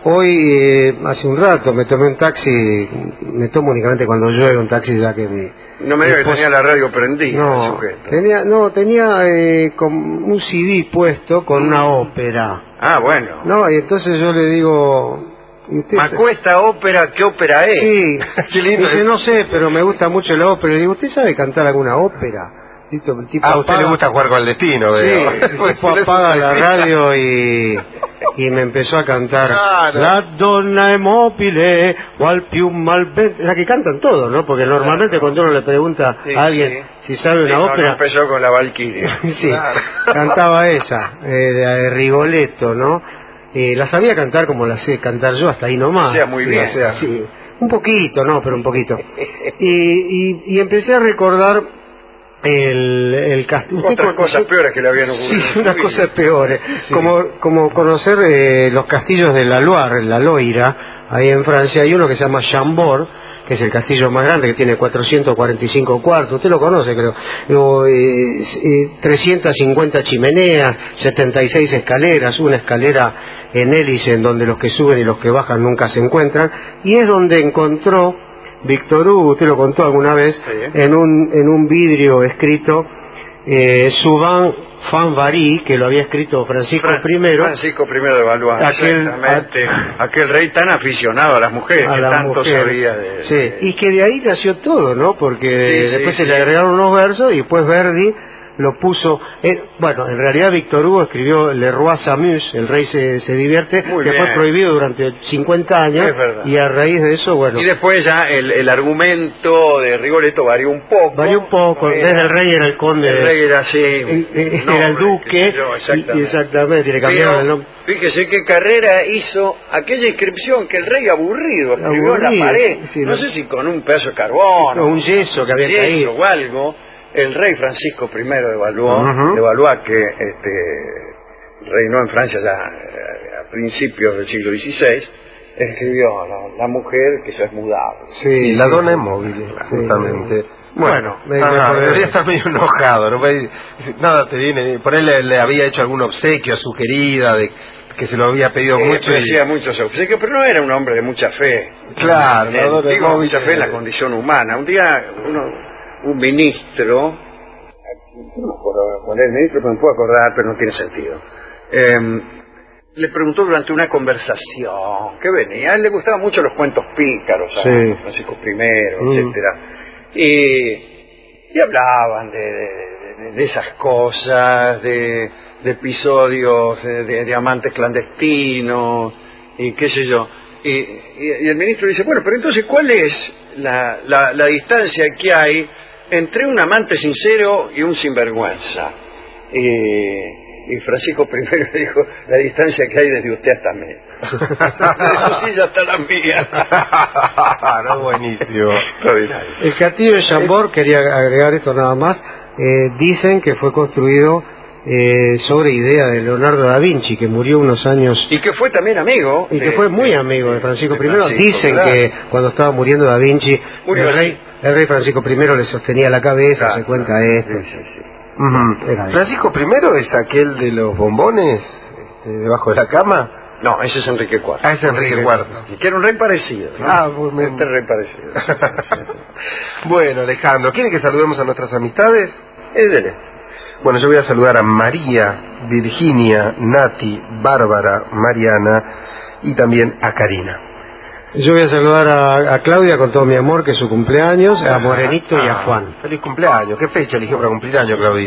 Hoy, hace un rato, me tomé un taxi, me tomo únicamente cuando llueve un taxi, ya que No me digas que tenía la radio prendida, el sujeto. Tenía con un CD puesto con una ópera. Ah, bueno. No, y entonces yo le digo... ¿Esta ópera qué ópera es? Sí, qué lindo. Dice, no sé, pero me gusta mucho la ópera. Le digo, ¿usted sabe cantar alguna ópera? El tipo a usted le gusta jugar con el destino, veo. Sí, el tipo apaga la radio y me empezó a cantar La donna è mobile o al più malvente, la que cantan todos, ¿no? Porque normalmente cuando uno le pregunta a alguien si sabe una ópera, no empezó con la Valquiria. Sí, cantaba esa, de Rigoletto, ¿no? La sabía cantar como la sé cantar yo, hasta ahí nomás. O sea, muy bien. Sí, un poquito, no, pero un poquito. Y empecé a recordar el castillo. Otras cosas peores que le habían ocurrido. Sí, unas cosas peores. Sí. Como conocer los castillos de la Loire, la Loira, ahí en Francia. Hay uno que se llama Chambord, que es el castillo más grande, que tiene 445 cuartos. Usted lo conoce, creo. 350 chimeneas, 76 escaleras, una escalera en hélice en donde los que suben y los que bajan nunca se encuentran. Y es donde encontró Victor Hugo, usted lo contó alguna vez, en un vidrio escrito Souvent Fan Vary, que lo había escrito Francisco I. Francisco I de Valois, exactamente. Aquel rey tan aficionado a las mujeres, que tanto sabía de... Sí, y que de ahí nació todo, ¿no? Porque después se le agregaron unos versos y después Verdi lo puso... bueno, en realidad Victor Hugo escribió Le Roi s'amuse, el rey se divierte, muy que bien. Fue prohibido durante 50 años, y a raíz de eso, bueno... Y después ya el argumento de Rigoletto varió un poco. Desde el rey era el conde... El rey era así... era el duque, exactamente, le cambiaron el nombre. Fíjese qué carrera hizo aquella inscripción que el rey aburrido escribió en la pared, no sé si con un pedazo de carbón o un yeso que había caído o algo. El rey Francisco I de Valois, que reinó en Francia ya a principios del siglo XVI, escribió la mujer que se es mudable. Sí, la donna è mobile, justamente. Bueno, debería estar medio enojado, ¿no? Nada te viene, por él le había hecho algún obsequio a su querida, que se lo había pedido mucho. Decía muchos obsequios, pero no era un hombre de mucha fe. Claro, digo mucha fe en la condición humana. Un día un ministro, no me acuerdo cuál es el ministro, pero me puedo acordar, pero no tiene sentido, le preguntó durante una conversación que venía, a él le gustaban mucho los cuentos pícaros, Francisco I, etcétera, y hablaban de esas cosas, de episodios de amantes clandestinos y qué sé yo, y el ministro dice, bueno, pero entonces ¿cuál es la distancia que hay entre un amante sincero y un sinvergüenza? Y Francisco I dijo, la distancia que hay desde usted hasta mí. Eso sí, ya está la mía. No, buenísimo. El castillo de Chambord, quería agregar esto nada más, dicen que fue construido sobre idea de Leonardo da Vinci, que murió unos años... Y que fue también amigo. Y que fue muy amigo de Francisco I. Dicen que cuando estaba muriendo da Vinci, el rey Francisco I le sostenía la cabeza, se cuenta esto. ¿Francisco I es aquel de los bombones debajo de la cama? No, ese es Enrique IV. Ah, es Enrique IV. Que era un rey parecido, ¿no? Rey parecido. Bueno, Alejandro, ¿quiere que saludemos a nuestras amistades? Dele. Bueno, yo voy a saludar a María, Virginia, Nati, Bárbara, Mariana y también a Karina. Yo voy a saludar a Claudia con todo mi amor, que es su cumpleaños, a Morenito y a Juan. Feliz cumpleaños. ¿Qué fecha eligió para cumplir años, Claudia?